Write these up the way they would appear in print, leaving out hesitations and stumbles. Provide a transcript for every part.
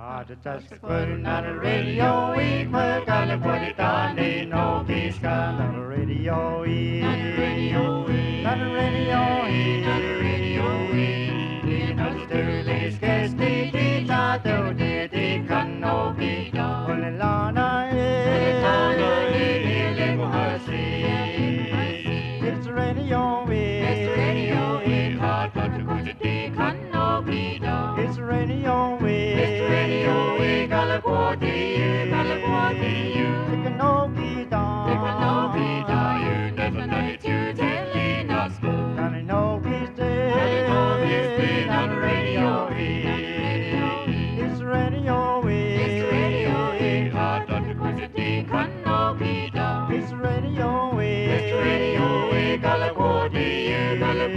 Just putting on the radio, we gotta put it on the no peace gun on the radio, on the radio, on the radio, on the radio, in Australia, scarce the guitar, though the can no be done. Only Lana, it's the radio, it's the radio, hard but to go to the can no be done. It's the radio, we gotta go to you, take a no be done, you never know it, you telling us, gotta know he's dead, on the radio, it's the radio, hard not to go to the can no be done, it's the radio, we gotta go to you,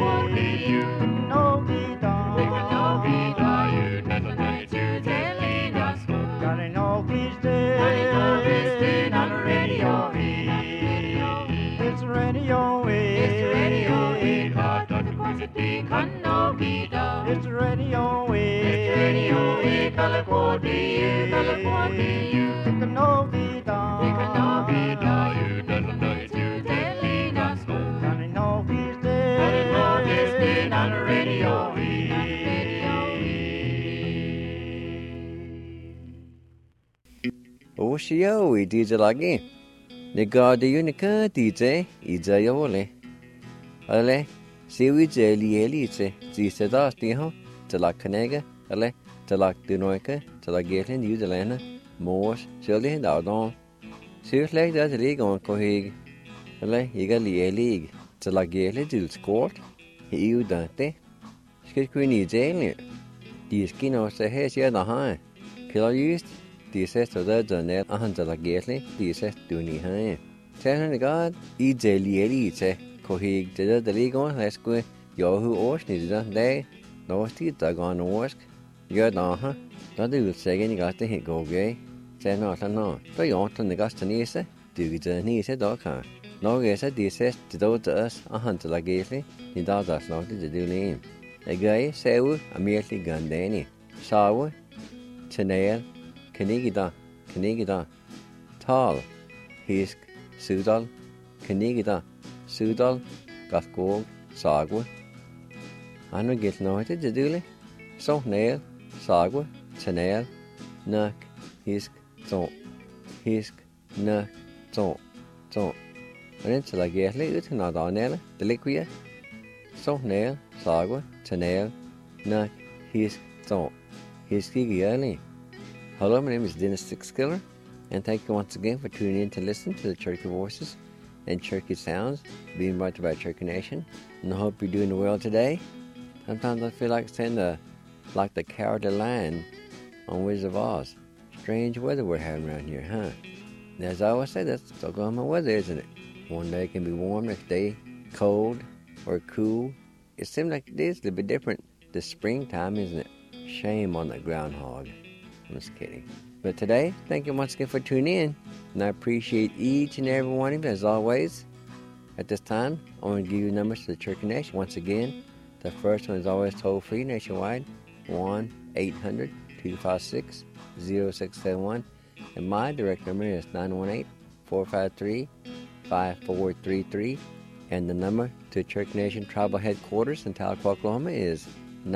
no be done, you never know it, you telling us, gotta know he's dead, on the radio, it's the radio, hard not to go to the can no be done, it's the radio, we gotta go to you, take a no be done, you never know it, you telling us, gotta know he's dead, on the radio, Oshio, DJ lagi. Nega de unica DJ, Izayole. Ale, see we jelly elite, Zisa Dastiho, Tala Canega, Ale, Tala Dunoica, Tala Gatlin, Udelana, Morse, Shirley and Ardon. Serious like that league on Cohig. Ale, Yigali league, Tala Gatli, Dils Court, he you dante. Skitquini Jane. The skin of the hair, the high. Killer used. De sætter der dernede, og han tager gætlig, de sætter du ni her. Tag han godt, I jælger lige til, kohig det der lige går, lad os gå, jeg har årsnit der dag, når det der går en årsk, gør der her, der det vil sige, at det helt går gæt. Tag når sådan noget, der gjort den godt til nisse, du kan nisse der kan. Når jeg så de sætter det der deres, og han tager gætlig, de der snart det du lige. Jeg gør sæve, og mere gandani, save, tænæl. Kanigida, Tal, Hisk, Sudal, Kanigida, Sudal, Gathgog, Sagwa. Han vil gætte noget til det døle. Så næl, Sagwa, Tanæl, Nak, Hisk, Tå. Hisk, Nak, Tå. Og den til at gætte lidt ud til noget der næle, det ligger vi. Så næl, Sagwa, Tanæl, Nak, Hisk, Tå. Hisk ikke jærlig. Hello, my name is Dennis Sixkiller, and thank you once again for tuning in to listen to the Cherokee Voices and Cherokee Sounds being brought to you by Cherokee Nation. And I hope you're doing well today. Sometimes I feel like saying like the Cowardly Lion on Wizard of Oz. Strange weather we're having around here, huh? And as I always say, that's Oklahoma weather, isn't it? One day it can be warm, next day cold or cool. It seems like it is a little bit different this springtime, isn't it? Shame on the groundhog. I'm just kidding. But today, thank you once again for tuning in. And I appreciate each and every one of you as always. At this time, I want to give you numbers to the Cherokee Nation. Once again, the first one is always toll-free nationwide. 1-800-256-0671. And my direct number is 918-453-5433. And the number to Cherokee Nation Tribal Headquarters in Tahlequah, Oklahoma is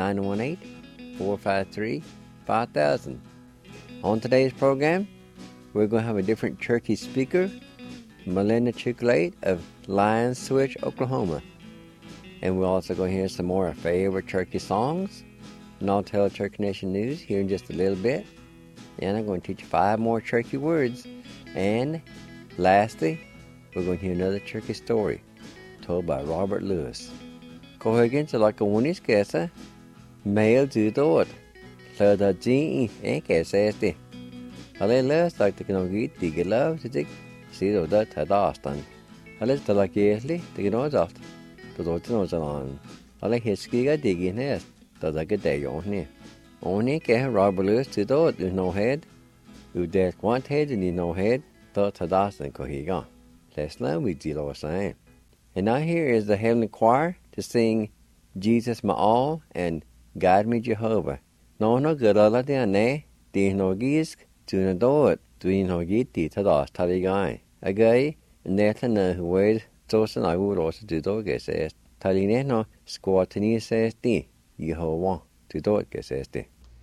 918-453-5000. On today's program, we're going to have a different Cherokee speaker, Melinda Chukulate of Lion Switch, Oklahoma. And we're also going to hear some more of our favorite Cherokee songs. And I'll tell Cherokee Nation news here in just a little bit. And I'm going to teach you 5 more Cherokee words. And lastly, we're going to hear another Cherokee story told by Robert Lewis. Kohegin to like a winnie's guessa, mail to the door. So the G says the Hallelujah like the Kanogi, the love to take, see the dirt had Austin. Hallelujah like yearly, the nose off, the daughter knows on. I like his skiga digging nest, does like a day on here. Only can Robert Lewis to the door, there's no head. You there's one head and no head, thought had Austin Kohiga. Let's learn with the Lord saying. And now here is the Heavenly Choir to sing Jesus My All and Guide Me Jehovah. No good all of the Dihnogisk, Tunadot, Duinhogiti, Tadas, Taligai. Agai, Netana, who weighed Tosan, I would also do dog, says Talineno, Squatini says D, Yehovah, to dog, says D.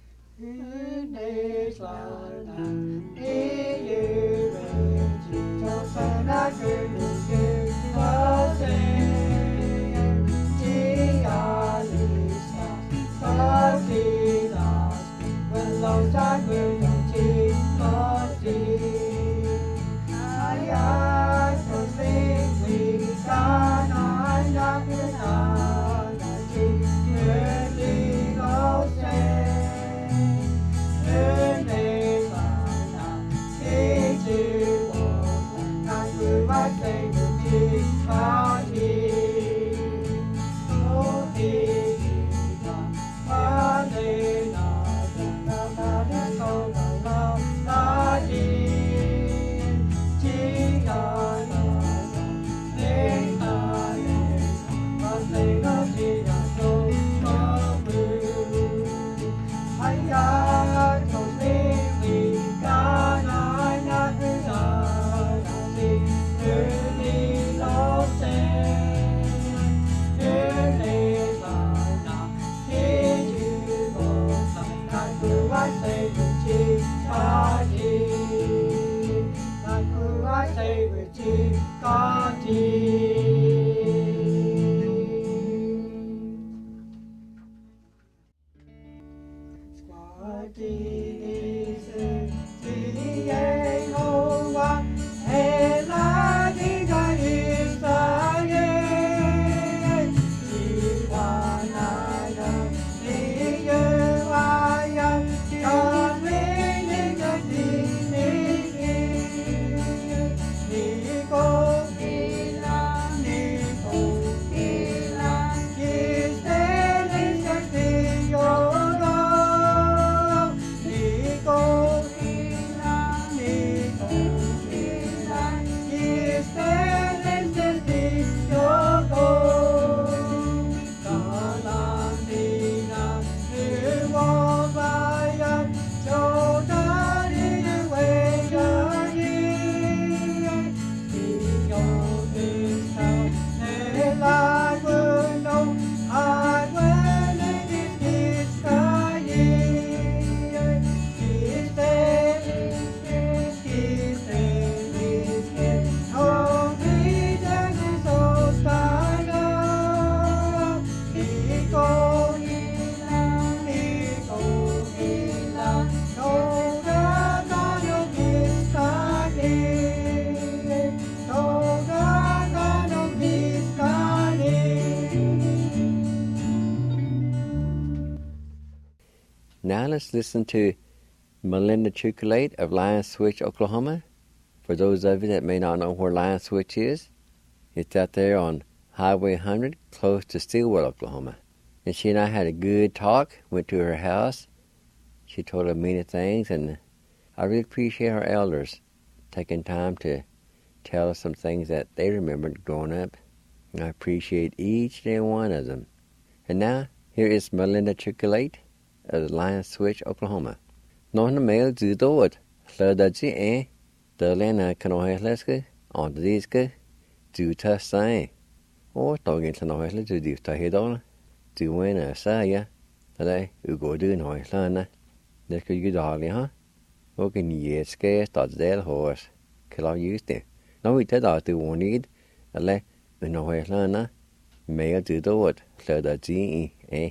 Now let's listen to Melinda Chocolate of Lion Switch, Oklahoma. For those of you that may not know where Lion Switch is, it's out there on Highway 100, close to Stillwell, Oklahoma. And she and I had a good talk, went to her house. She told her many things, and I really appreciate her elders taking time to tell us some things that they remembered growing up. And I appreciate each and every one of them. And now, here is Melinda Chocolate of Lion Switch, Oklahoma. No na mail du dood, Sladaji Delena Canoheleske, on the diske, du ta sai. Or dogging Canohele to do Tahidol, do win a saya, today you go do no lana. This could you darling, huh? Okay, ye scarce dot del horse, kill our used it. No, we did out the one need, a le, no lana, mail du dood, Sladaji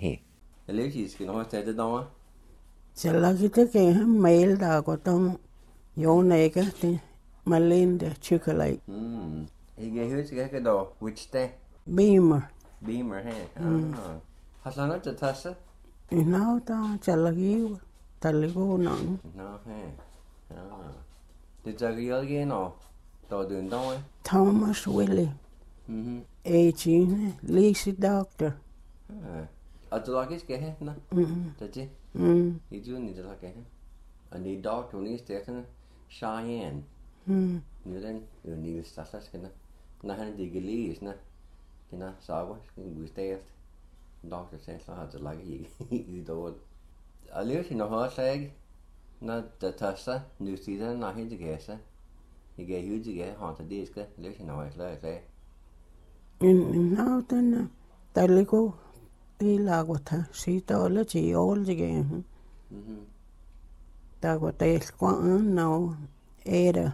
Alexis, can I say the door? Chalagita came mail dagoton, your nigger, Melinda Chocolate. He gave his get a door, which day? Beamer. Beamer, hey. Has not the Tassa? No, Chalagi, Taligo, no. No, hey. Did you again or doing down? Thomas Willie. 18, Lisa Doctor. At the luggage get him, no? Did you? You do need to look at him. And the doctor needs to get Cheyenne. You then, you need to start asking. Nothing to get no? You know, so we stay at doctor says, I had to like you do it. I live in a horse egg. Når der tasser, nu siger der noget til gæster. Jeg gav hyde til gæster, han til det skal løse noget klar. Nå, den der ligger det lager ta sita alle til all igen. Der går det skåren nå ære.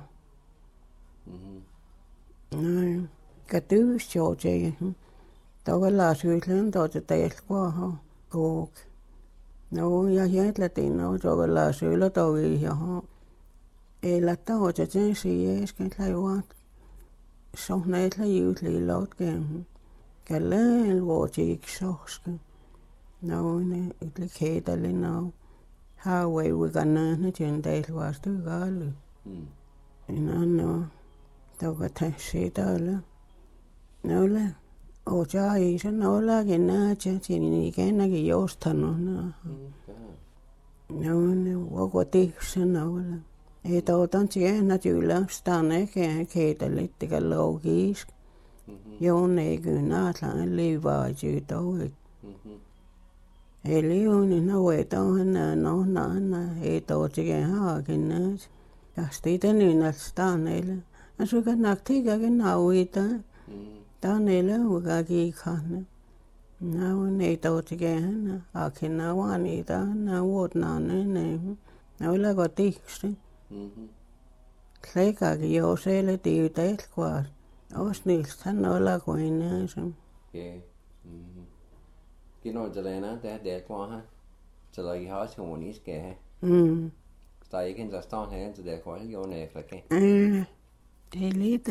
Nej, kan du sjov til. Der var Lars Højland, der det skåren gå. Nå, jeg hedder det nå, der var Lars Højland, der vi her. Eller der var det den sige, jeg skal lave så nætler jævlig lort gennem. Galal hvor det ikke så skal. Nå, ne, det kæder lidt nå. Har vi ganerne til en dag var det galt. En anden der kan tage sæt alle. Nå, og jeg er så nå lage nær til en igen ikke just han nå, hvor går det så nå. Et år den til naturligt stanne kan kæder lidt det logisk. Jo, ikke nærmere lever ikke dog. Eleven når et år et år til har gennet. Jeg steder nu at stanne eller. Altså kan nok tigge genau i det. Der nelle uga gikane. Nå, et år til han og kender han i det. Nå, ne. Nå, lager det. Klækker jo selv det er jo det kvart. Og snilst han eller går ind som. Ja. Giv til den der kvar her. Så der ikke har til hun i skal have. Der er ikke en der står her til der kvar jo næ klække. Det er lidt.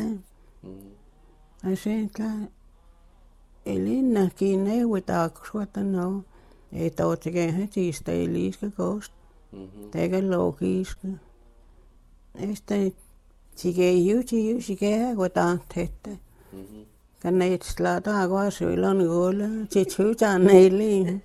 Altså klar. Elina kine ud der sådan noget. Et år til han til stiliske kost. Det er logisk. Este sige sige gå der tæt. Kan et slatter gå sølerne gåle til tøjerne.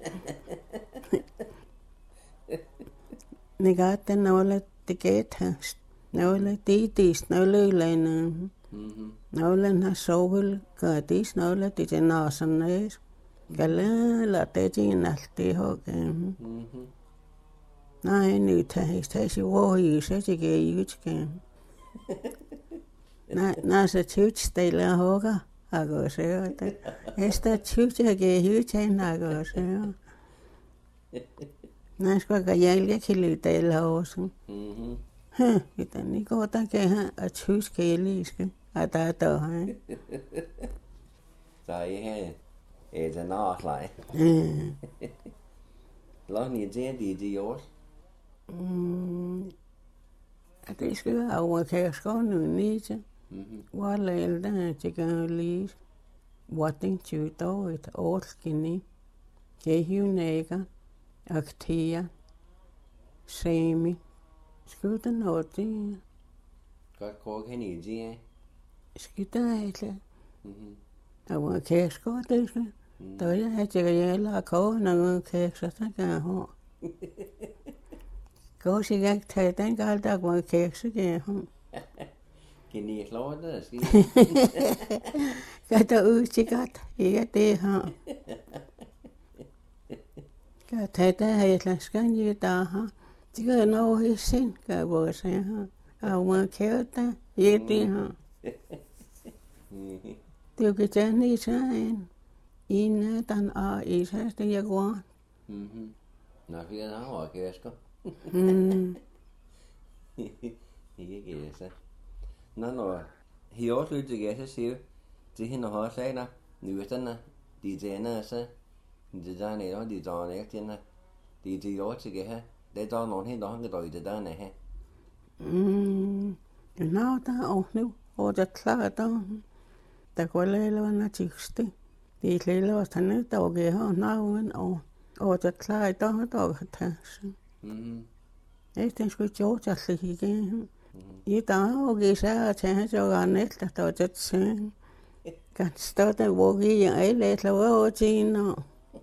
Negat den nåle det gæt. Nåle det nåle lande. Nåle har sovel gør det nåle det er nasen. Galle la det er alt det hoge. Nej, nu tager sig hvor I så det gør I ikke. Nej, så tøjstille hugger. Jeg går så det. Efter tøjt jeg gør hytten jeg går så. Nej, skal jeg ikke kan lide det eller også. Den ikke går der kan have at tøjt kæliske. At der der. Så I her det nærleje. Lad ni det også. Det skal være over kærskåren nu nede. Hvor lader der til gang lige. Hvor den tyvt over et år skinne. Gehjunæger. Aktea. Semi. Skal den noget det? Godt gå hen i det. Skal der ikke? Over kærskåren det skal. Der er jeg til at lade koge nogle kærsker, der kan jeg have. Gå sig ikke tage den galt, der går kærsker, kan jeg have. Kan I slå det, skal Kan der ud til godt? Ikke det her. Kan tage det her, jeg skal ikke der her. Det kan nå i sind, kan jeg bare sige her. Og man kære der, ikke det her. Det kan tage ned til en. En den er i sig, det jeg går. Nå, vi er over kærsker. Ikke det, så. Når he også lytter til gæster, siger det hende har sagt, nu er den de tænder så det der nede, de der ikke tænder. Det er jo til gæster. Det der nogen helt andre der i det der nede. Nå, der er også nu, og det er klart der. Der går lille en artikste. Det er lille og sådan et der går her navn og det er klart der kan tages. Det skulle jo tage sig igen. I dag og jeg sagde at han så ganet der var det sen. Kan stå der hvor vi alle laver til og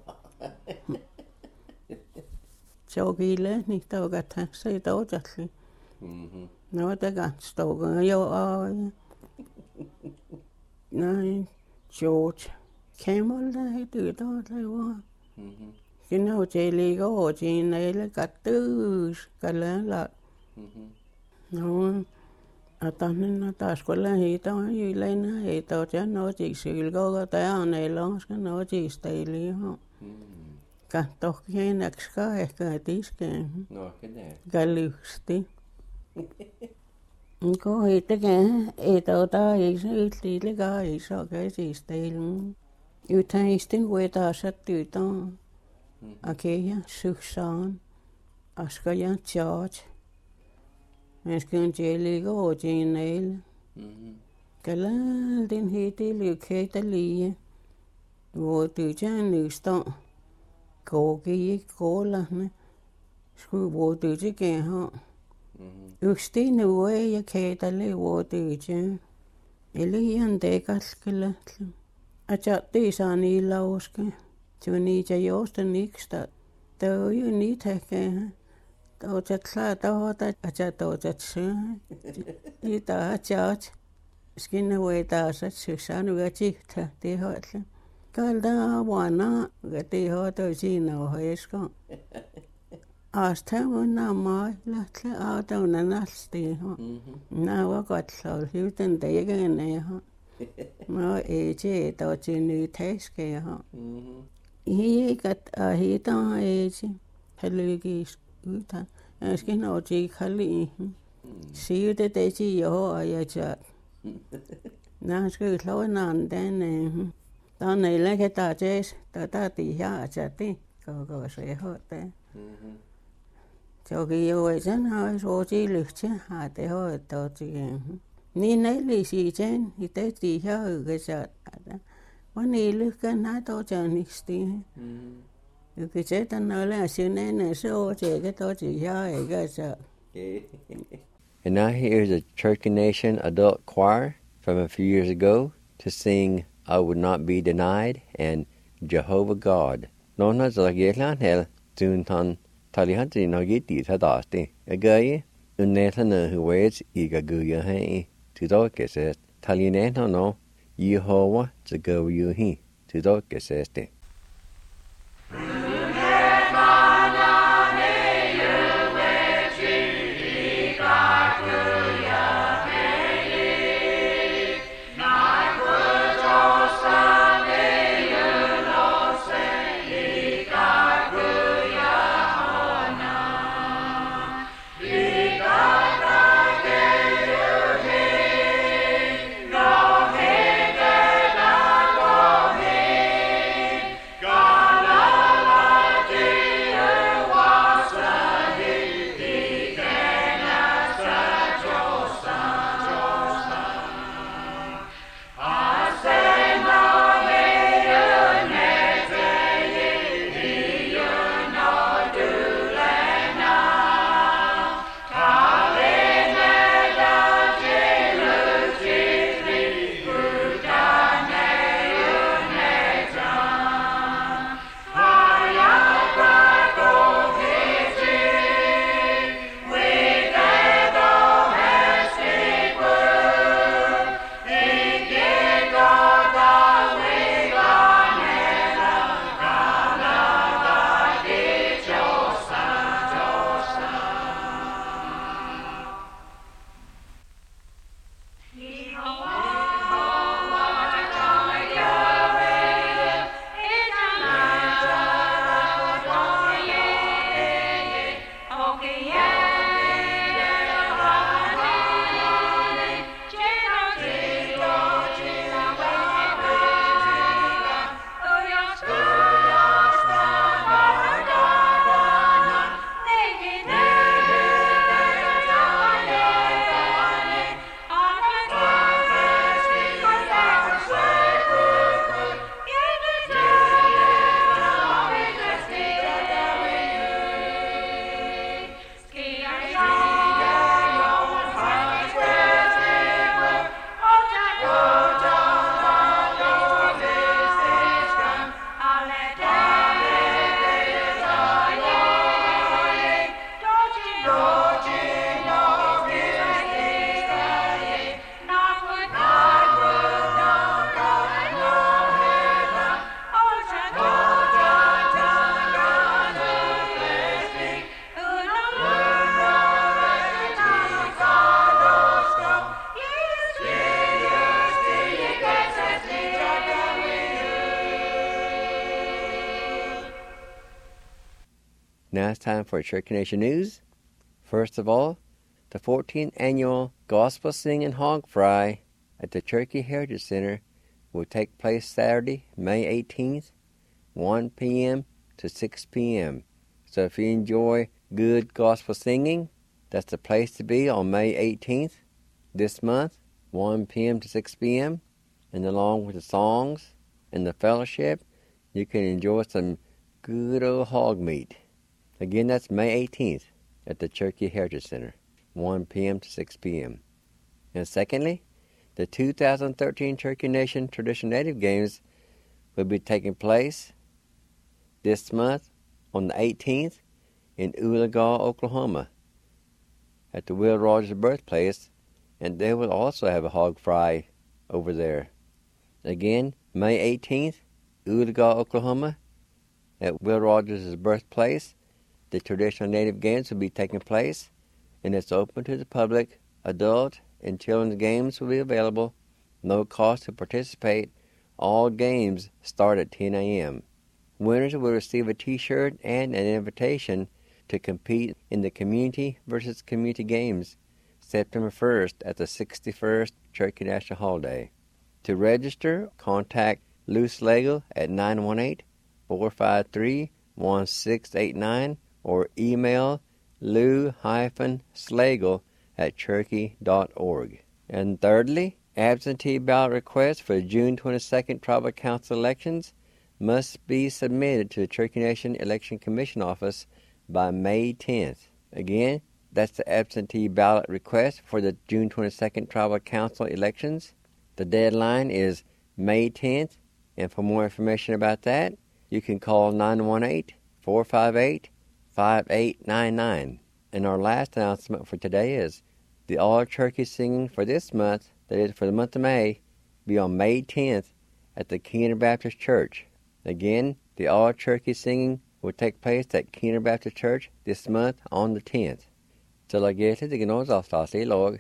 så gilde ikke der kan tage sig der der. Nå der kan stå jo og nej George Camel der det der var. Cái nào chơi lì có hồ chi này là cả tư cả là No, atanen taas kun lähitä on yleinen, ei tosiaan noitiksi ylkoa tämä neloska noitiksi ihan. Katsokin enäkskä ehkä tiskeen. No, keneen? Kallysti. Kohitekään, ei tota ei iso käsisteillä. Yhtään istin kuitenkaan sattuutaan. Akeja syksaan. Aska ja tjaat. Mäskyn tieli kotiin neille. Kalaldin hiti lykkeitä liian. Vuotujan nystä. Koki koolahne. Skulle vuotujan kehän. Yksi nuo ja keitalle vuotujan. Eli ihan tekalskella. Ajattelin saa niillä uskon. Se on niitä josta niksta. Tämä on jo niitä häkään. Toiset saa tohota, että toiset syö. Niitä ajat. Skinne voi taas, että syksään yötihtä tehoitse. Kaltaa vuonna, että tehoitoi siinä ohjeiskaan. Asta on namaa, lähtee autona nasti. Nämä on katsoa, hyvän tekemään. Mä ei tiedä, että nyt häskejä. Hiikat ahitaan eisi. Hän lykis yhtään. Äsken otin kalliin. Siitä teisi johon ajatella. Nämä skulle on tänne. Tämä ei lähde taas. Tätä tihaa ajatella. Koko se hoitaa. Se onkin jo sen olisi otin lyhtsä. Hate hoitaa siihen. Niin eli siihen, itse tihaa yhdessä. Vaan niin lyhkään näitä otannisti. Yksi se tänne läsyneen, se on se, että tihaa eikä saa. And now here's a Church and Nation adult choir from a few years ago to sing I Would Not Be Denied and Jehovah God. Nonna zalagietlan hel tuntan talihanti no gitti tadasti. Agaye unnetana huwes igaguya hai tudokesest talineno no Jehovah zagawuhi tudokeseste. Now it's time for Cherokee Nation News. First of all, the 14th Annual Gospel Singing Hog Fry at the Cherokee Heritage Center will take place Saturday, May 18th, 1 p.m. to 6 p.m. So if you enjoy good gospel singing, that's the place to be on May 18th this month, 1 p.m. to 6 p.m. And along with the songs and the fellowship, you can enjoy some good old hog meat. Again, that's May 18th at the Cherokee Heritage Center, 1 p.m. to 6 p.m. And secondly, the 2013 Cherokee Nation Traditional Native Games will be taking place this month on the 18th in Oologah, Oklahoma, at the Will Rogers birthplace, and they will also have a hog fry over there. Again, May 18th, Oologah, Oklahoma, at Will Rogers' birthplace. The Traditional Native Games will be taking place, and it's open to the public. Adult and children's games will be available. No cost to participate. All games start at 10 a.m. Winners will receive a T-shirt and an invitation to compete in the Community versus Community Games September 1st at the 61st Cherokee National Holiday. To register, contact Lou Slagle at 918-453-1689 or email lou-slagle@cherokee.org. And thirdly, absentee ballot requests for the June 22nd Tribal Council elections must be submitted to the Cherokee Nation Election Commission Office by May 10th. Again, that's the absentee ballot request for the June 22nd Tribal Council elections. The deadline is May 10th, and for more information about that, you can call 918-458-5899. And our last announcement for today is the All Cherokee Singing for this month, that is for the month of May, be on May 10th at the Keener Baptist Church. Again, the All Cherokee Singing will take place at Keener Baptist Church this month on the 10th. Till I get to the Gnos Ostasi log,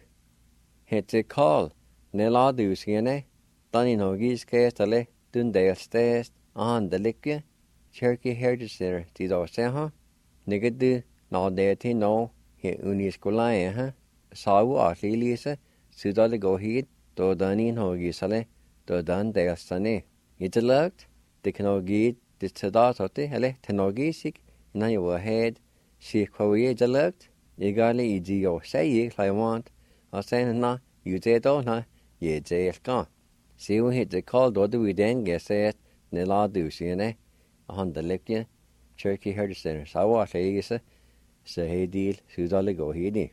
hit a call, Nella Dusiene, Danny Nogis Castale, Dundale Stast, on the Likia, Cherokee Heritage Center, Tido Seha, Nigadu, no deity no, he uniscolai, Sawu Atli Lisa, Sudal go heed, do Danny Nogisale, do Dundale Sane. It's a looked, they can all get the Tadatote, ele, Tenogisik, and I will head, see Korea the looked, you got le easy or say it I want, or saying na, you did all na, ye jail gone. See when hit the call, do we then get said, Nella Dusiene, on the Likia, Cherokee Heritage Center, Sawa Lisa, say deal, Sudal go heedy.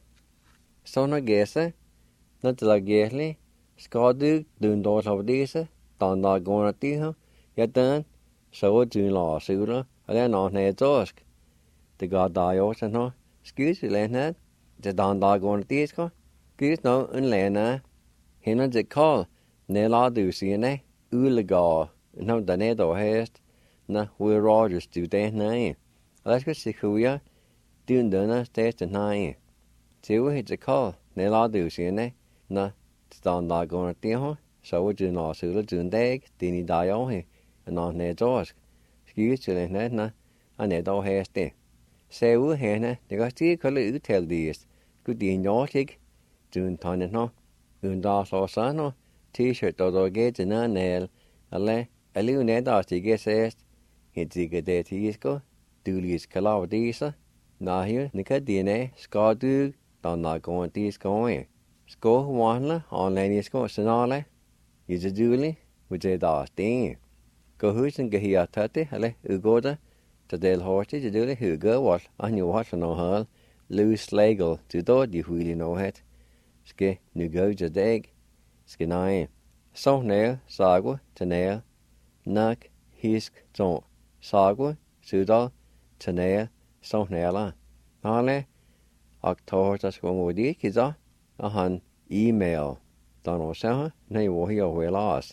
So no guessa, not the lagely, Scotdu, doing those of this, don't not going at the yet done, so do law, Sula, and then on head tosk. The god dios and no, excuse you, Leonard, the don't not going at this go, excuse no, and Lena, him and the call, Nella Dusiene, Oologah, no, the Nedo hast, na, Will Rogers do that name. Let's go see who we are, doing the test and nine. See we hit the call, Nella Dusiene, na, don't not going at the so we do not Sula doing dag, Dini Dio, and on Nedosk. Excuse you, Leonard, na, and Nedo hast it. Say we hannah, the gusty color tell this, good in your tick, doing ton and no, undas or son, T-shirt or get in a nail, a little net as he gets asked, it's a good day to go, Doolies Calavdisa, now here, Nicadine, Scotdu, don't not go on these going. Sco one on Lenny's go, Sonale, is a duly, which a das ding. Go who's and get here tutty, hele, Ugoda, to Dale Horty, to duly who go what, on your watch no hull, Lou Slagle, to do you really know it. Ske, nu go just egg, Skinai. So nail, Sagwa, to nail, Nuck, Hisk, Zon, Sagwa, Sudal, to nail, so naila. Hale, October, that's going with the kids, han email, Donald Seha, nay, war here, well, lost.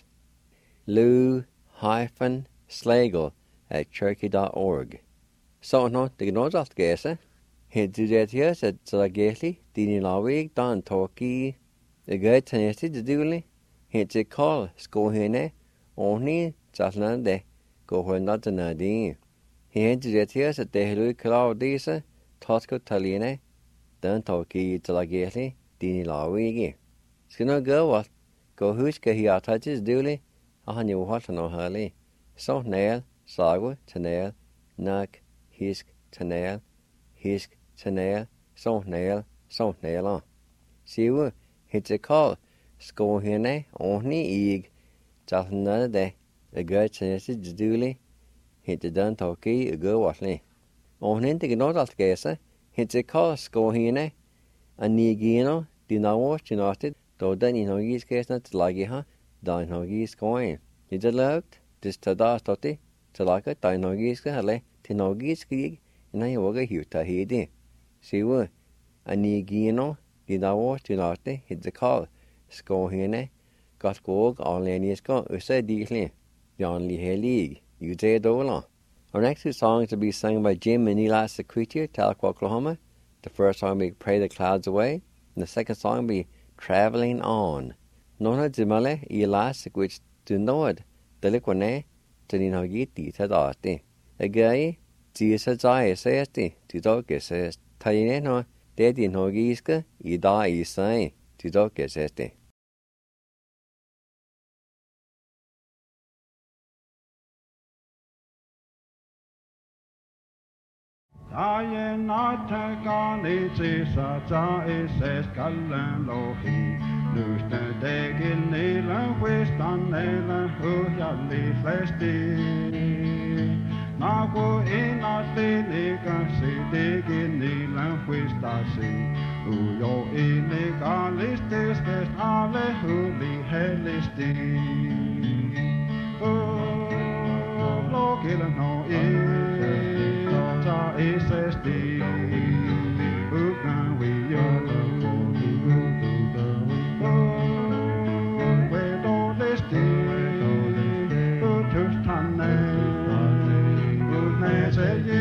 Lou-Slagle@cherokee.org. So no, the knows off the he do that here, said Zageli, Dini Lawig, Don Torquay, the good Tennessee, the duly, hit a call, school hene, only Zatlande, go when not the Nadine. Hien Jetias at Dehlu Claudisa, Tosco Taline, Dan Toki Talageli, Dini Lawigi. Skino go what? Go Huska Hiatatis duly, Ahanu Watano Hali, So Nail, Sagwa, Tanail, Nak, Hisk, Tanail, Hisk, Tanail, So Nail on. Siwu, hits a call, Sko Hine, Ohni Eg, Just another day, a good chance duly, hit the Dan Toki, a go watly. Ohnin to get out gesa, hits a call, Sko Hine, and Nigino, Dinawa, Chinoted, though then in Hoggies case not Lagiha, Dine Hoggies coin. Did it loved, this Tada Toti, Talaka, Dine Hoggies Hale, Tinoggies Gig, and I woga Huta Hidi. Siwu, and Nigino, Dinawa, Chinote, hit the call, Sko Hine, got gog, all Leniusco, Usa Deasley, John Lee League, you say Dola. Our next two songs will be sung by Jim and Eli Sequitier, Talc, Oklahoma. The first song will be Pray the Clouds Away, and the second song will be Traveling On. Nona Jimale, Eli Sequit, to know it, the liquane, to Ninogi, Tita Dati. A gay, Jesus Jai says, to dog says, Tayeno, Daddy Nogiska, Ida Isai, to dog says. Daje natten kan i sisa ta i ses kallen lohi. Lusten tegin nilen huistan nilen hujalli flesti. Naku inasti nikasi tegin nilen huistasi. Ujo inikalistis kest alle huli hellisti. Lokilla no Isesti, Ukan we we don't listi, Utustane, Utneseye,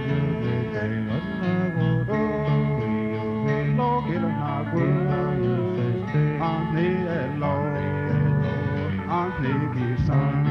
Lokila Nagu, Anni Elo, Anni Kisan.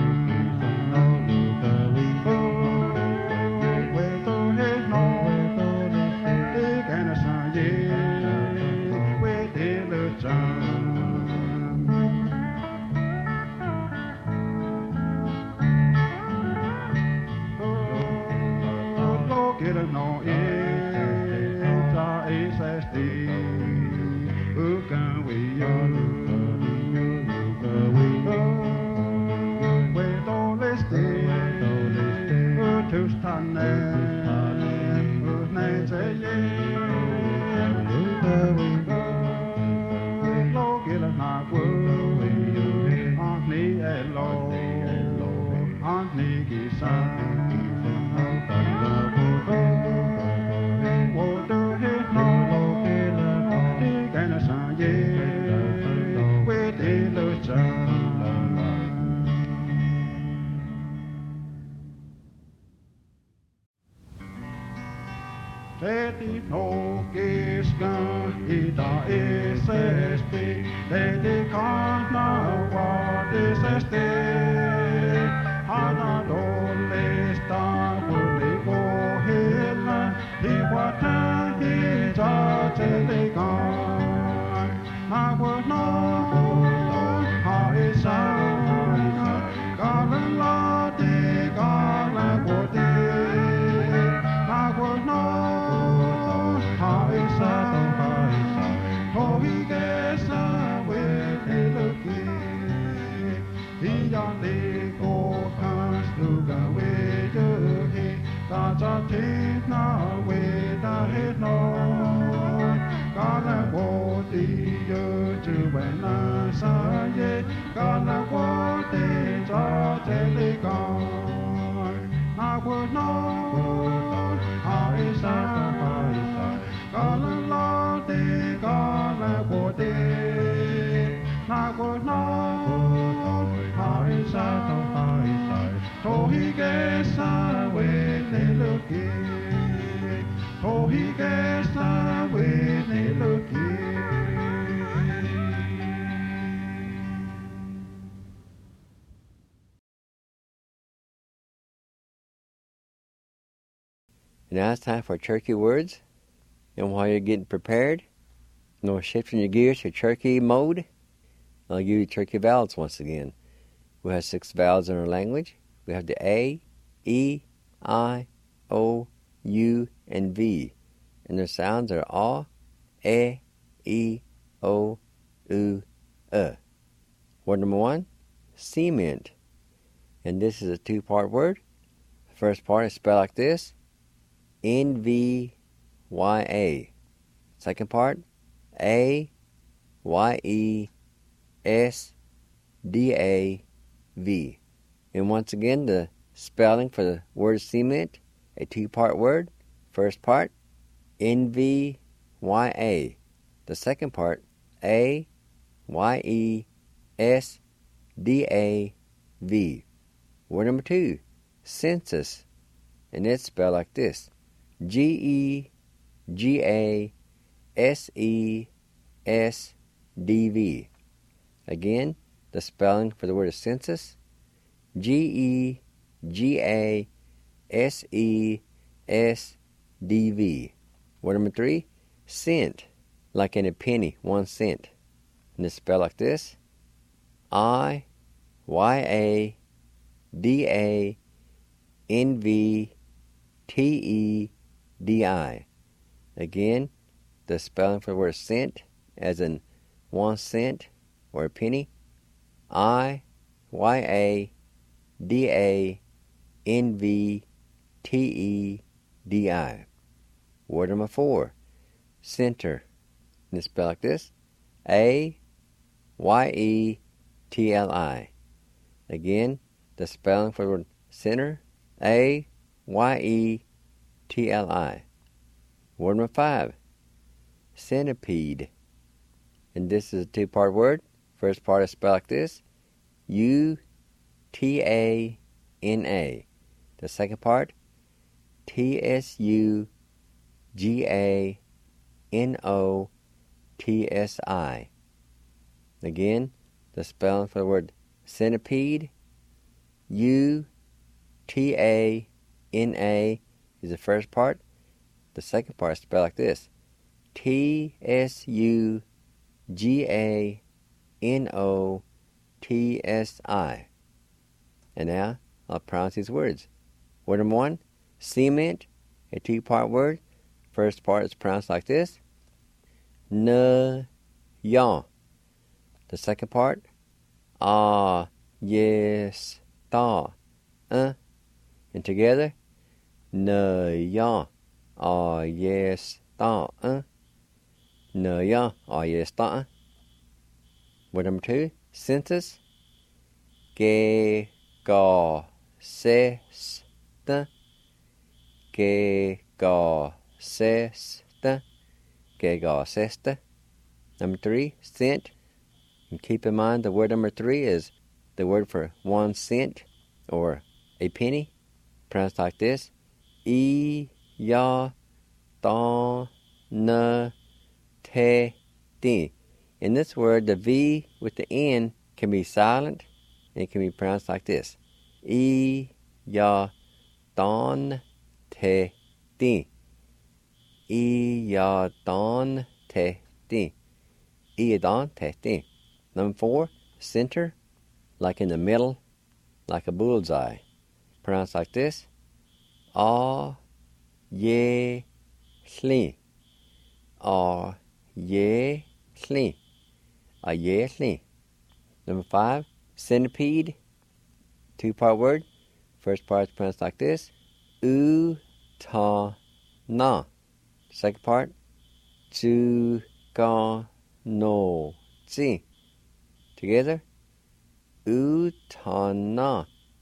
Teti nokiskan ita isesti, teti kanna vaatisesti. Hana dollista tuli kohilla, hiwata hita telikaan. Naku haisa, kalan lati kalan koti. Naku And now it's time for Cherokee words. And while you're getting prepared, shifting your gears to Cherokee mode, I'll give you Cherokee vowels once again. We have 6 vowels in our language. We have the A, E, I, O, U, and V. And their sounds are A, E, O, U, Word number 1, cement. And this is a 2-part word. The first part is spelled like this, N-V-Y-A. Second part, A-Y-E-S-D-A-V. And once again, the spelling for the word cement, a 2-part word. First part, N-V-Y-A. The second part, A-Y-E-S-D-A-V. Word number 2, census. And it's spelled like this, G-E-G-A-S-E-S-D-V. Again, the spelling for the word is census, G-E-G-A-S-E-S-D-V. Word number 3, cent, like in a penny, 1 cent. And it's spelled like this, I-Y-A-D-A-N-V-T-E-D-I. Again, the spelling for the word cent, as in 1 cent or a penny, I-Y-A-D-A-N-V-T-E-D-I. Word number 4, center. And it's spelled like this, A-Y-E-T-L-I. Again, the spelling for the word center, A-Y-E-T-L-I. Word number 5, centipede. And this is a 2-part word. First part is spelled like this, U-T-A-N-A. The second part, T-S-U-G-A-N-O-T-S-I. Again, the spelling for the word centipede, U-T-A-N-A is the first part. The second part is spelled like this, T-S-U-G-A-N-O-T-S-I. And now, I'll pronounce these words. Word number 1, cement, a 2-part word. First part is pronounced like this, N-Y. The second part, yes-ta. And together, N-Y. Yes-ta. N-Y. Yes-ta. Word number 2, census, Ge-ga-ses-ta. Ge-ga-ses-ta. Ge-ga-ses-ta. Number 3, cent. And keep in mind the word number 3 is the word for 1 cent or a penny. Pronounced like this, E-ya-ta-na-te-ti. In this word, the V with the N can be silent and it can be pronounced like this, E-ya-ton-te-ti. E-ya-ton-te-ti. E-ya-ton-te-ti. Number 4, center, like in the middle, like a bullseye. Pronounced like this, A-ye-sli. A-ye-sli. A-ye-sli. Number 5, centipede, 2-part word. First part is pronounced like this, U-ta-na. Second part, Ju-ga-no-ji. Together, U-ta-na.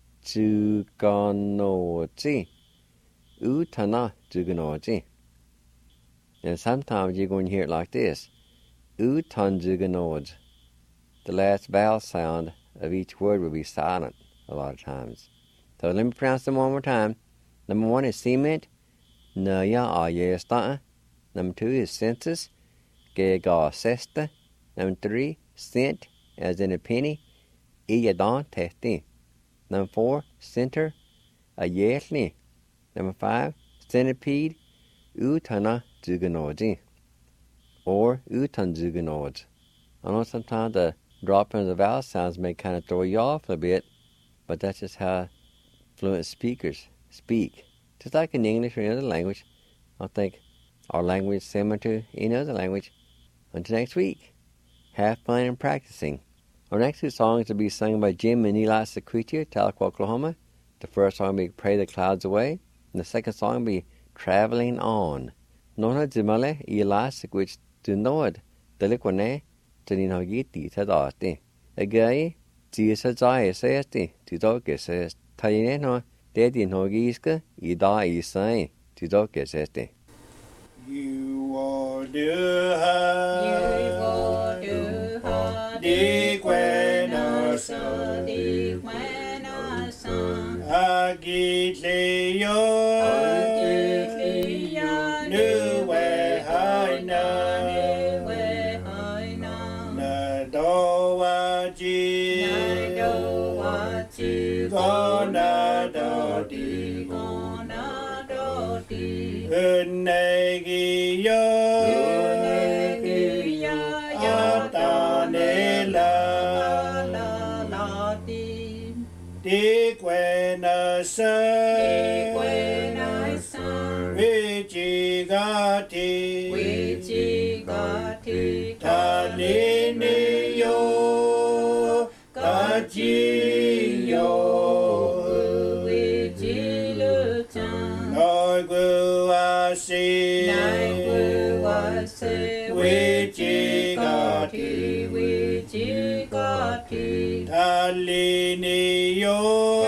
Ju-ga-no-ji. U-ta-na. Ju-ga-no-ji. And sometimes you're going to hear it like this, U-tan-ju-ga-no-ji. The last vowel sound of each word will be silent a lot of times. So let me pronounce them one more time. Number 1 is cement, N-ya-a-yes-ta. Number 2 is census, Ge-ga-ses-ta. Number 3, cent, as in a penny, E-ya-don-te-ti. Number 4, center, A-yes-li. Number 5, centipede, utana juganoji, or utan juganoj. I know sometimes the dropping of the vowel sounds may kind of throw you off a bit, but that's just how fluent speakers speak. Just like in English or any other language, I think our language is similar to any other language. Until next week, have fun in practicing. Our next two songs will be sung by Jim and Eli Sequitier, Tahlequah, Oklahoma. The first song will be Pray the Clouds Away, and the second song will be Traveling On. Nona Jimale, Eli Sequit Dunoad, Tahlequah, Taninogi, Tadati. Again, Jesus Jai says, Tidoke says, Tayeno, Daddy Nogiska, Ida Isai, Tidoke says. You are the high, Dick when I saw, Agit Leo, New way high now, Nadowaji, Gona Dodi, Unnegiyo, Atanela, Dikwenasa, Wichigati, Taliniyo, Kajiyo, Wichigati, Taliniyo,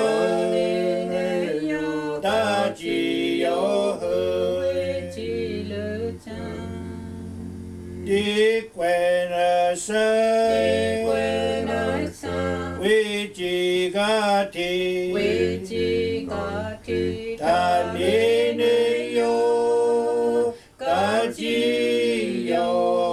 Tajiyo, Dikwenasa, Wichigati, Taliniyo, Kajiyo,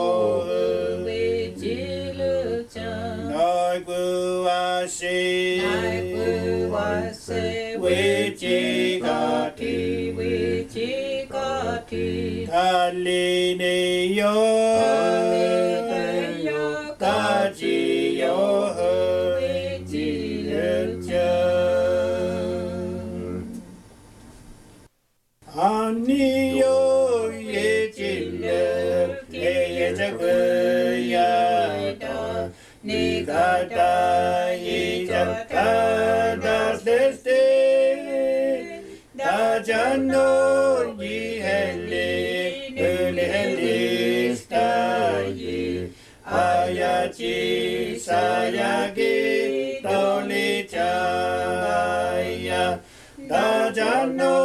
Wichigati, Taliniyo, Kajiyo, Aniyo yechile, yechakuyada, Nikata yichakada seste, Dajano yihele, Ulihelista Ayachi sayagi tolichaya, Dajano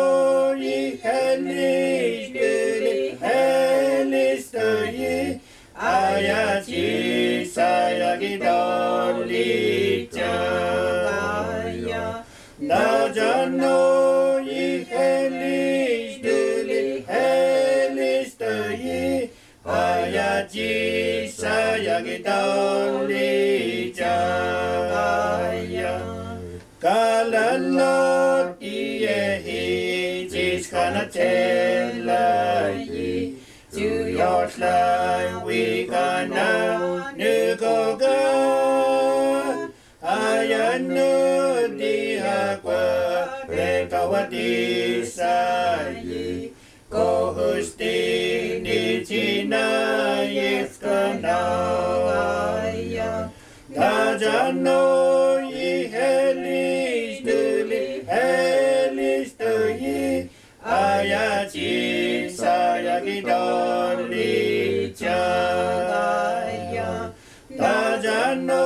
Helistoyi, Ayachi sayagi dolichaya, Dajano Helistoyi, Ayachi sayagi dolichaya, Kalalot yehi Kanatelayi, to your slide we gonna nugoga. Ayanu diakwa, rekawati sayi, kohusti nichina yeskanaya. Dajano yihelis duli helis tuyi, Ayachi sayagi dolichaya, Dajano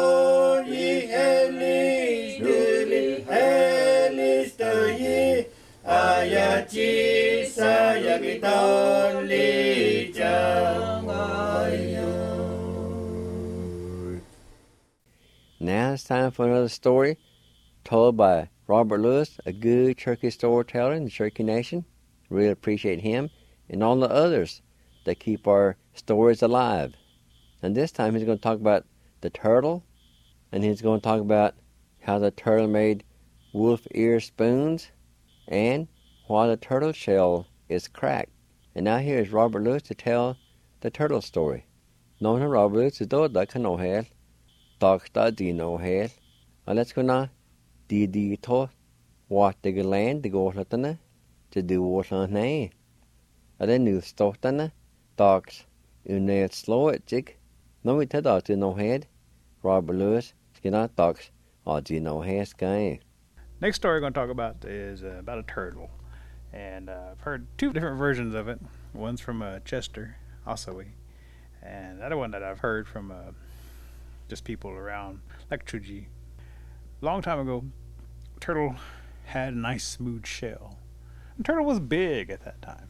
yihelis duli helis tuyi, Ayachi sayagi dolichaya. Now it's time for another story told by Robert Lewis, a good Cherokee storyteller in the Cherokee Nation. Really appreciate him and all the others that keep our stories alive. And this time he's going to talk about the turtle, and he's going to talk about how the turtle made wolf ear spoons, and why the turtle shell is cracked. And now here is Robert Lewis to tell the turtle story. No, Robert Lewis is do that can ohel. Doctor Dino ohel. And let's go now. Di to what the land the go latana to do what on nay. And then you stop tana. Dogs you slow it jig. No we tell to no head. Robert Lewis skin dogs or Dino hair sky. Next story we're going to talk about is about a turtle. And I've heard two different versions of it. One's from Chester, Ossawi. And the other one that I've heard from just people around, like Chuji. Long time ago, turtle had a nice smooth shell. And turtle was big at that time.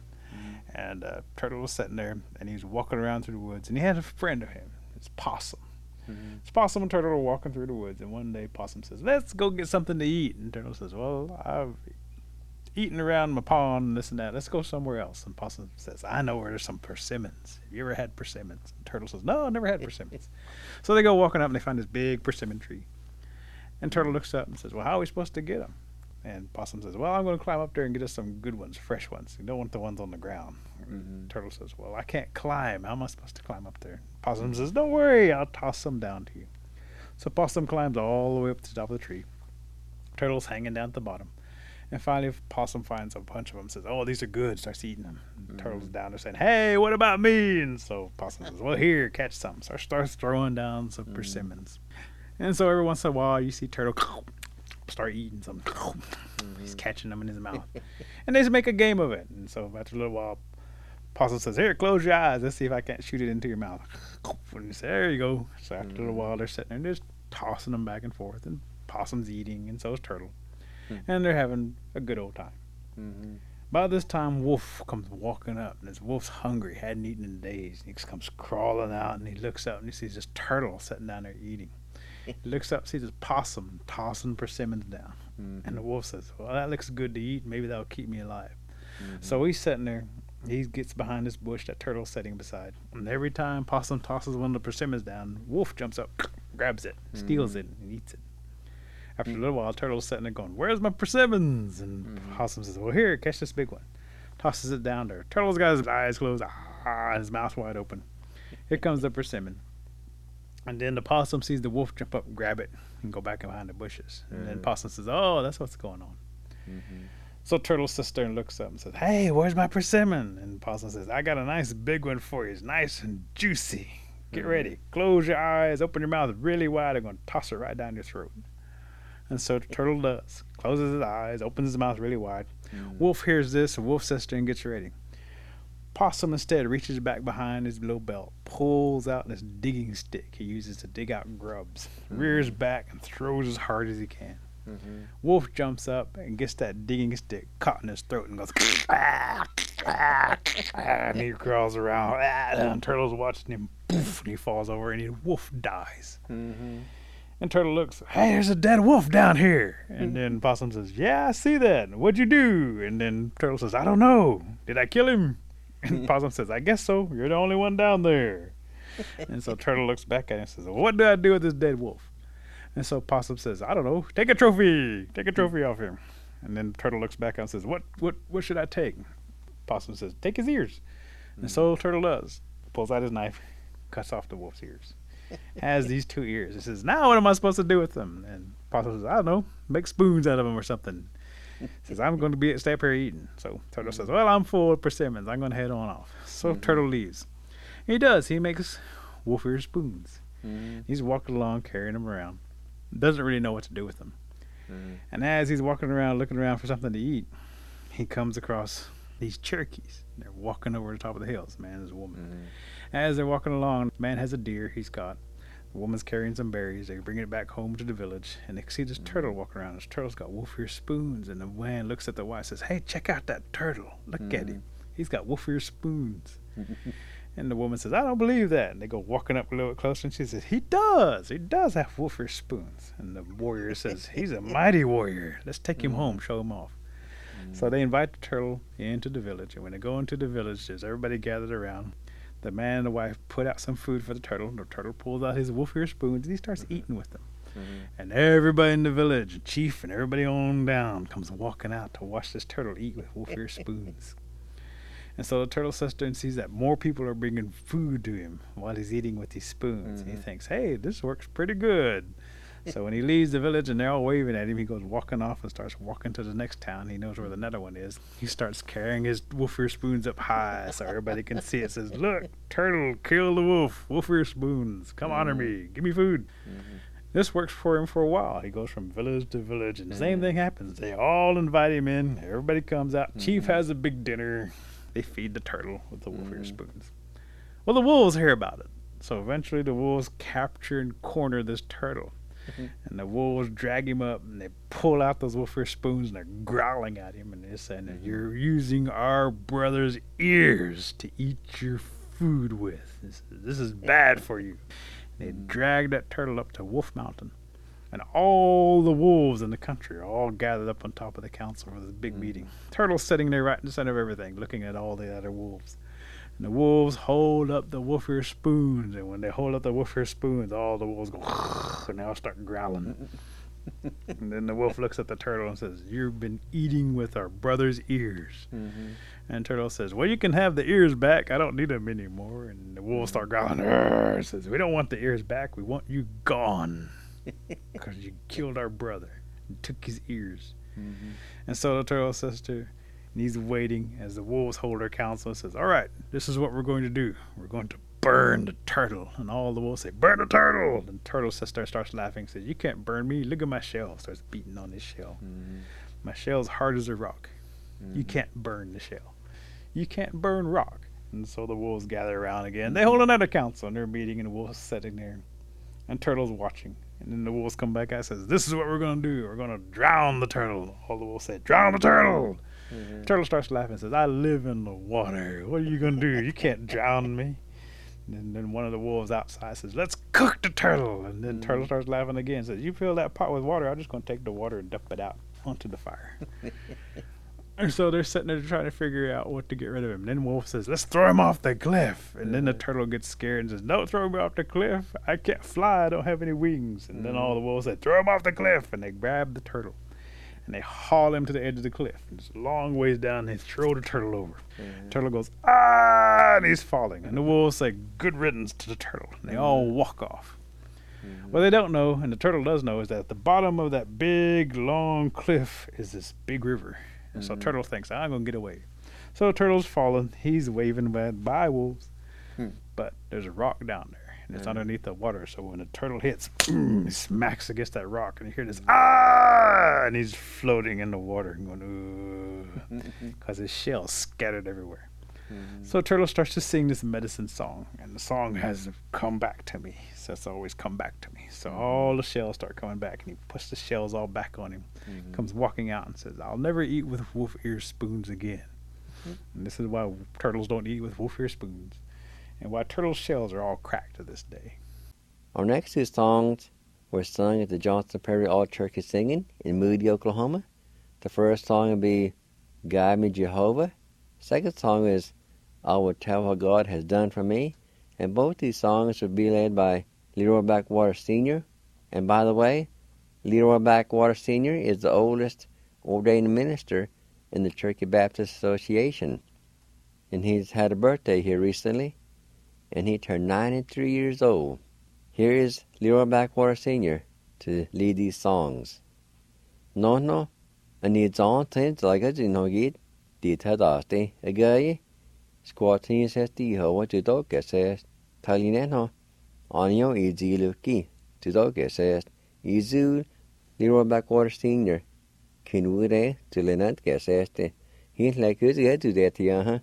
And turtle was sitting there, and he was walking around through the woods. And he had a friend of him. It's Possum. It's Possum and Turtle are walking through the woods, and one day Possum says, "Let's go get something to eat." And Turtle says, "Well, I've eaten around my pond and this and that. Let's go somewhere else." And Possum says, "I know where there's some persimmons. Have you ever had persimmons?" And Turtle says, "No, I never had persimmons." So they go walking up, and they find this big persimmon tree. And Turtle looks up and says, "Well, how are we supposed to get them?" And Possum says, "Well, I'm going to climb up there and get us some good ones, fresh ones. You don't want the ones on the ground." Turtle says, "Well, I can't climb. How am I supposed to climb up there?" Possum says, "Don't worry, I'll toss them down to you." So Possum climbs all the way up to the top of the tree. Turtle's hanging down at the bottom. And finally, Possum finds a bunch of them and says, "Oh, these are good," starts eating them. Turtle's down there saying, "Hey, what about me?" And so Possum says, "Well, here, catch some." So starts throwing down some persimmons. And so every once in a while, you see Turtle start eating some. He's catching them in his mouth. And they just make a game of it. And so after a little while, Possum says, "Here, close your eyes. Let's see if I can't shoot it into your mouth." And you say, "There you go." So after a little while, they're sitting there and just tossing them back and forth. And Possum's eating, and so is Turtle. And they're having a good old time. By this time, Wolf comes walking up, and this Wolf's hungry, hadn't eaten in days. He comes crawling out, and he looks up, and he sees this Turtle sitting down there eating. He looks up, sees this Possum tossing persimmons down. And the Wolf says, "Well, that looks good to eat. Maybe that'll keep me alive." So he's sitting there. He gets behind this bush that Turtle's sitting beside. And every time Possum tosses one of the persimmons down, Wolf jumps up, grabs it, steals it, and eats it. After a little while, Turtle's sitting there going, "Where's my persimmons?" And Possum says, "Well, here, catch this big one." Tosses it down there. Turtle's got his eyes closed, and his mouth wide open. Here comes the persimmon. And then the Possum sees the Wolf jump up and grab it and go back behind the bushes. And then Possum says, "Oh, that's what's going on." So Turtle sits there and looks up and says, "Hey, where's my persimmon?" And Possum says, "I got a nice big one for you. It's nice and juicy. Get ready. Close your eyes. Open your mouth really wide. I'm going to toss it right down your throat." And so the Turtle does. Closes his eyes, opens his mouth really wide. Wolf hears this, and Wolf sits there and gets ready. Possum instead reaches back behind his little belt, pulls out this digging stick he uses to dig out grubs, rears back, and throws as hard as he can. Wolf jumps up and gets that digging stick caught in his throat and goes, and he crawls around, and Turtle's watching him, poof, and he falls over, and the Wolf dies. And Turtle looks, "Hey, there's a dead wolf down here." And then Possum says, "Yeah, I see that. What'd you do?" And then Turtle says, "I don't know. Did I kill him?" And Possum says, "I guess so. You're the only one down there." And so Turtle looks back at him and says, "What do I do with this dead wolf?" And so Possum says, "I don't know. Take a trophy. Take a trophy off him." And then Turtle looks back and says, What should I take?" Possum says, "Take his ears." And so Turtle does. Pulls out his knife, cuts off the wolf's ears. Has these two ears. He says, "Now what am I supposed to do with them?" And Possum says, "I don't know. Make spoons out of them or something." He says, "I'm going to stay up here eating." So Turtle says, "Well, I'm full of persimmons. I'm going to head on off." So Turtle leaves. He does. He makes wolf ear spoons. He's walking along, carrying them around. Doesn't really know what to do with them. And as he's walking around, looking around for something to eat, he comes across these Cherokees. They're walking over the top of the hills, man and a woman. As they're walking along, the man has a deer he's got. The woman's carrying some berries. They're bringing it back home to the village. And they see this turtle walking around. This turtle's got wolf ear spoons. And the man looks at the wife and says, "Hey, check out that turtle. Look at him. He's got wolf ear spoons." And the woman says, "I don't believe that." And they go walking up a little bit closer. And she says, He does have wolf ear spoons." And the warrior says, "He's a mighty warrior. Let's take him home, show him off." So they invite the turtle into the village. And when they go into the village, there's everybody gathered around. The man and the wife put out some food for the turtle. The turtle pulls out his wolf ear spoons and he starts eating with them. And everybody in the village, chief and everybody on down, comes walking out to watch this turtle eat with wolf ear spoons. And so the turtle sits there and sees that more people are bringing food to him while he's eating with these spoons. And he thinks, hey, this works pretty good. So when he leaves the village and they're all waving at him, he goes walking off and starts walking to the next town. He knows where the nether one is. He starts carrying his wolf ear spoons up high so everybody can see it. Says, look, turtle, kill the wolf, wolf ear spoons. Come honor me. Give me food. This works for him for a while. He goes from village to village, and the same thing happens. They all invite him in. Everybody comes out. Chief has a big dinner. They feed the turtle with the wolf ear spoons. Well, the wolves hear about it. So eventually the wolves capture and corner this turtle. And the wolves drag him up, and they pull out those wolf ear spoons, and they're growling at him, and they're saying, you're using our brother's ears to eat your food with. This is bad for you. They drag that turtle up to Wolf Mountain, and all the wolves in the country are all gathered up on top of the council for this big meeting. Turtle's sitting there right in the center of everything, looking at all the other wolves. And the wolves hold up the wolf ear spoons, and when they hold up the wolf ear spoons, all the wolves go, and they all start growling. And then the wolf looks at the turtle and says, you've been eating with our brother's ears. And turtle says, well, you can have the ears back. I don't need them anymore. And the wolves start growling. Says, we don't want the ears back. We want you gone because you killed our brother and took his ears. And so the turtle says to her, and he's waiting as the wolves hold their council and says, all right, this is what we're going to do. We're going to burn the turtle. And all the wolves say, burn the turtle. And the turtle sister starts laughing, says, you can't burn me. Look at my shell. Starts beating on his shell. My shell's hard as a rock. You can't burn the shell. You can't burn rock. And so the wolves gather around again. They hold another council, and they're meeting, and the wolves sitting there. And turtle's watching. And then the wolves come back out and says, this is what we're going to do. We're going to drown the turtle. All the wolves say, drown the turtle. Turtle starts laughing and says, I live in the water. What are you going to do? You can't drown me. And then one of the wolves outside says, let's cook the turtle. And then turtle starts laughing again and says, you fill that pot with water, I'm just going to take the water and dump it out onto the fire. And so they're sitting there trying to figure out what to get rid of him. And then wolf says, let's throw him off the cliff. And then the turtle gets scared and says, don't throw me off the cliff. I can't fly. I don't have any wings. And then all the wolves said, throw him off the cliff. And they grab the turtle. And they haul him to the edge of the cliff. And it's a long ways down, and they throw the turtle over. Turtle goes, ah, and he's falling. And the wolves say, good riddance to the turtle. And they all walk off. What they don't know, and the turtle does know, is that at the bottom of that big, long cliff is this big river. And so turtle thinks, I'm going to get away. So the turtle's falling. He's waving by wolves. But there's a rock down there. And it's underneath the water, so when the turtle hits, he smacks against that rock, and you hear this, ah! And he's floating in the water, going, because his shell's scattered everywhere. So turtle starts to sing this medicine song, and the song has come back to me. So it's always come back to me. So all the shells start coming back, and he puts the shells all back on him, comes walking out and says, I'll never eat with wolf ear spoons again. And this is why turtles don't eat with wolf ear spoons. And why turtle shells are all cracked to this day. Our next two songs were sung at the Johnson Prairie All Turkey Singing in Moody, Oklahoma. The first song will be Guide Me Jehovah. Second song is I Will Tell What God Has Done For Me. And both these songs will be led by Leroy Backwater Sr. And by the way, Leroy Backwater Sr. is the oldest ordained minister in the Turkey Baptist Association. And he's had a birthday here recently. And he turned 93 years old. Here is Leroy Backwater Sr. to lead these songs. No, ani zon tin like a zinogid, di tadasti, a gay, squatting says the ho to dog says, Talineno, Anio easy lucky, to dog says, Izul, Leroy Backwater Sr. Kinwure to Lenat says, he's like who's head to that,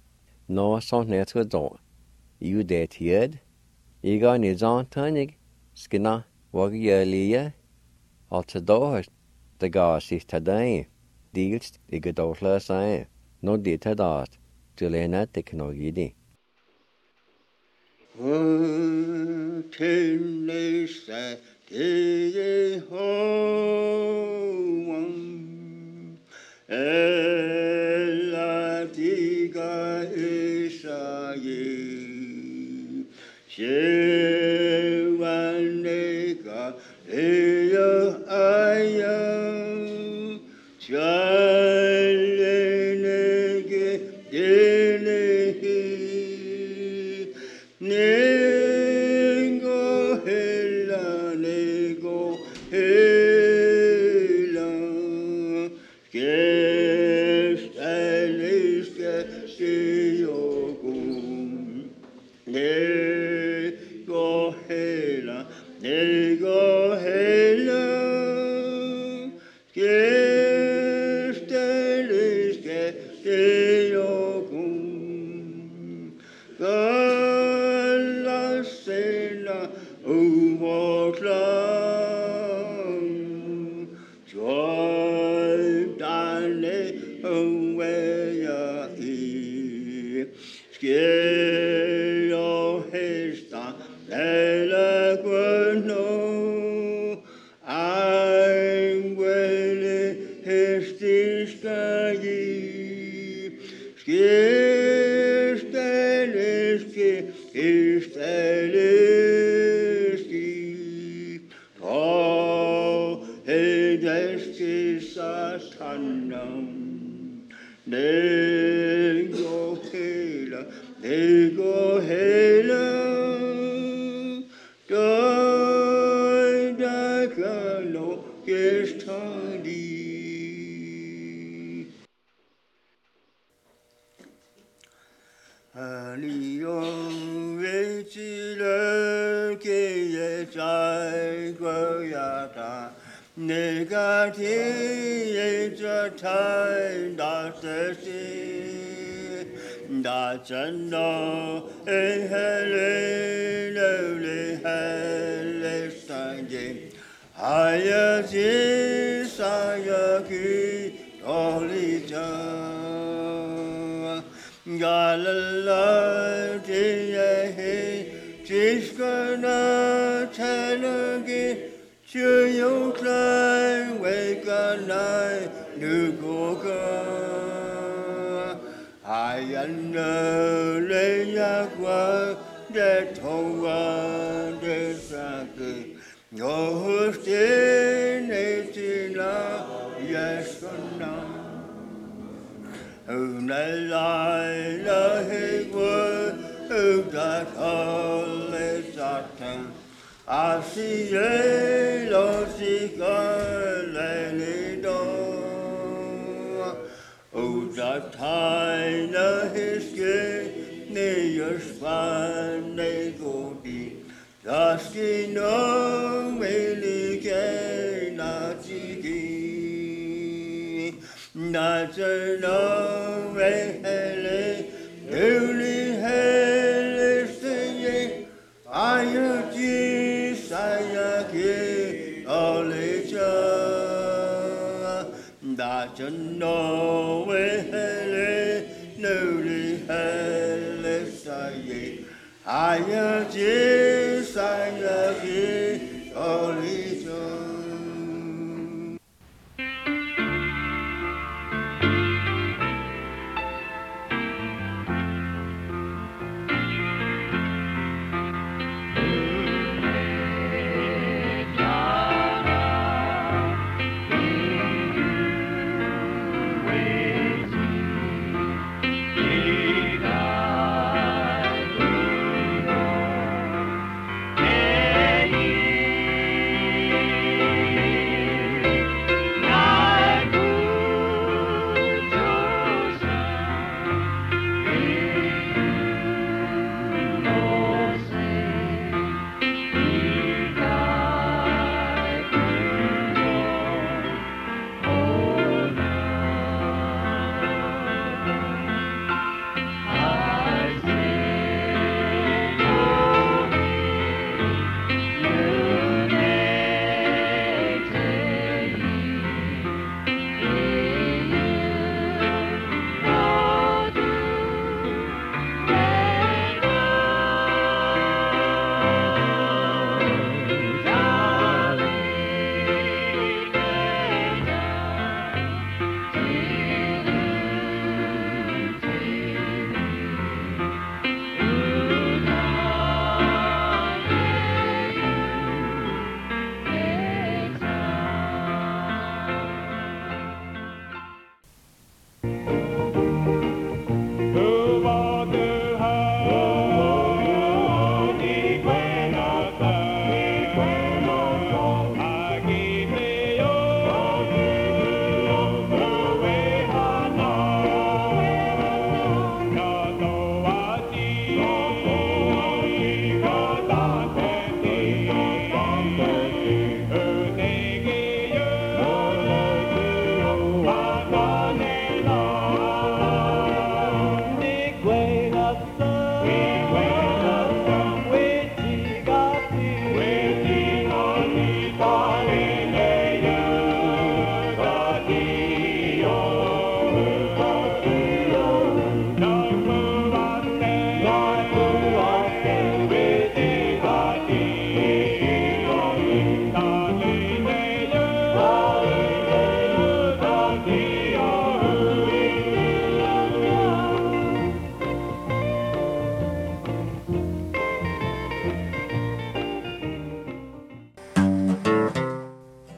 no, son net was on. You det hied, Iga ni zon tunig, skina, wagya liya, altador, the gas is today, deals, igadotla say, no ditadat, to lena technology. Shewaneka eya aya chalenege Nego hela, nego hela. Gest eliske diogum. Nego hela, nego hela. Gest eliske diogum. Galla sena overklang. Joy dane away i. Skjell og hester, alle grønne. Angvele hestiske gi. Skjesteliske, skjesteliske. Og hedeske satanen. Nego hela, nego hela. Døy der kan lukkes tali. Herligere til økket jeg gør jeg dig. Negativt tegn, der skal se. Der tænder en løvlig halvstændig. Har jeg til sig jeg giv dårligt Galala til jeg he, tiskerne tænder Tjøjo klein, vækker nej, nu går Ejerne læger kvar, det toger, det sakke. Og hos denne til jeg skal navn. Hun lejler hækvød, der kolde satan. Asiel og sikkert og der tegner hæske nede spande godi. Der skinner meligana tigi. Natten og hele, løvlig hele stige. Ejer de sejre giv og leger. Natten og hele, løvlig hele stige. Ejer de sejre giv og leger.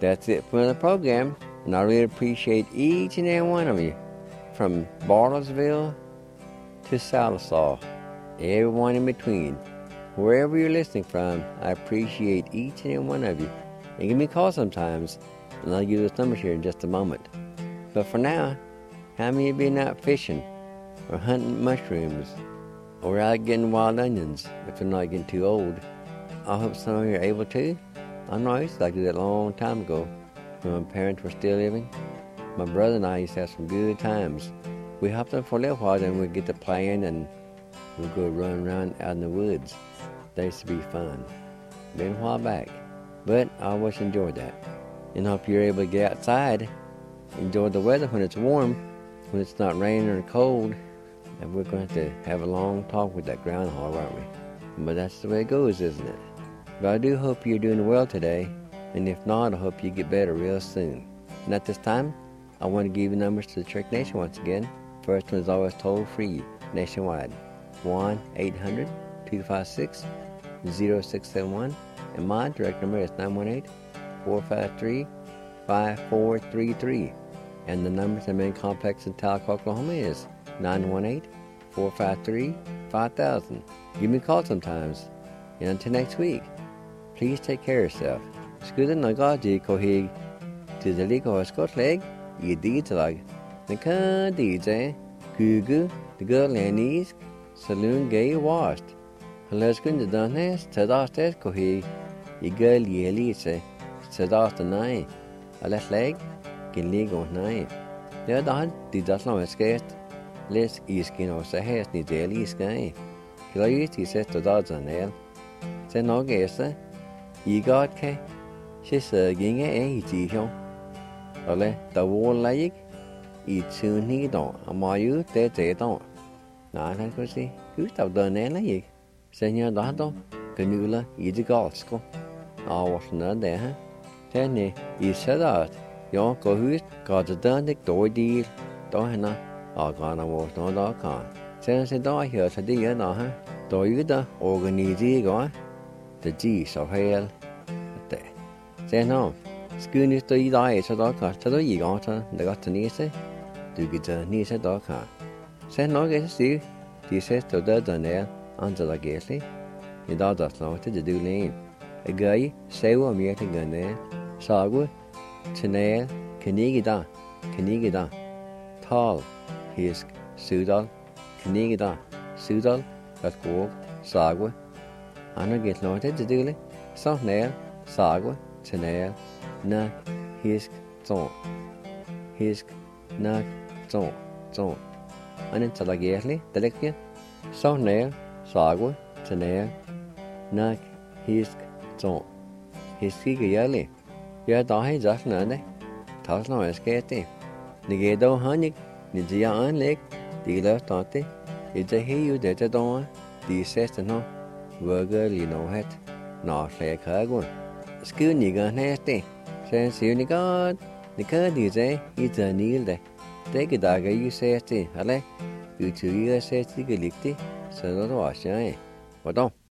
That's it for the program, and I really appreciate each and every one of you, from Bartlesville to Sallisaw, everyone in between. Wherever you're listening from, I appreciate each and every one of you. And give me a call sometimes, and I'll give you those numbers here in just a moment. But for now, how many of you been out fishing, or hunting mushrooms, or out getting wild onions if they're not getting too old? I hope some of you are able to. I know I used to like to do that a long time ago, when my parents were still living. My brother and I used to have some good times. We hopped up for a little while, then we'd get to playing, and we'd go run around out in the woods. That used to be fun. Been a while back, but I always enjoyed that. And hope you're able to get outside, enjoy the weather when it's warm, when it's not raining or cold. And we're going to have a long talk with that groundhog, aren't we? But that's the way it goes, isn't it? But I do hope you're doing well today, and if not, I hope you get better real soon. And at this time, I want to give you numbers to the Church Nation once again. First one is always toll free nationwide, 1-800-256-0671, and my direct number is 918-453-5433. And the numbers in the main complex in Talcott, Oklahoma is 918-453-5000. Give me a call sometimes. And until next week, please take care of yourself. Skuda nagaji kohig to the liko Scott leg, you DJ, the car DJ, Gugu, the girl Lenny's, saloon gay washed. Halaskun the Donnes, Tadastes kohig, you girl Yelise, Tadas the night, a left leg, can league on night. The other hand, the Daslam escaped. Let's iskin or Sahas ni daily sky. He says to Dodds on nail. Say no guess, ye got K. She's getting a tea. Ole, the wall like it soon he don't. A mayu, they don't. Now I could see, who's out done any? Senor Dado, Canula, easy Galsco. I was not there. Then he said out. Yon go who's got the done the door deal. Don't I gonna was no dog can. Since the door here to the end of her, do you the organize go? The G's of hell. Say no. Schoon is the die so dog car to the yegata, the got to niece. Do get the niece dog car. Say no get to see. He says to the Donnell under the gately. He does not to the do lane. A guy say what me to gun there. Sagu. Chanel, Kanigida, Tall, Hisk, Sudal, Kanigida, Sudal, Gatgog, Sagwa. Anna get noted to do it. Nail, Sagwa, Chanel, Nak, Hisk, Zon. Hisk, Nak, Zon. And until I get the Leckia. Nail, Sagwa, Chanel, Nak, Hisk, Zon. Hiski Yali. Я dahi just nade. Tasno eskete. Nigedo hanik, Nigia anleg, Dila tante. It's a he that a don, the sister no, Burger, you know het, not like Hagun. School nigga nasty. Since you nigard, the card is it's a kneel day. Take a dagger, you say, Ale, you 2 years says the galicti, so don't wash, eh? What don't?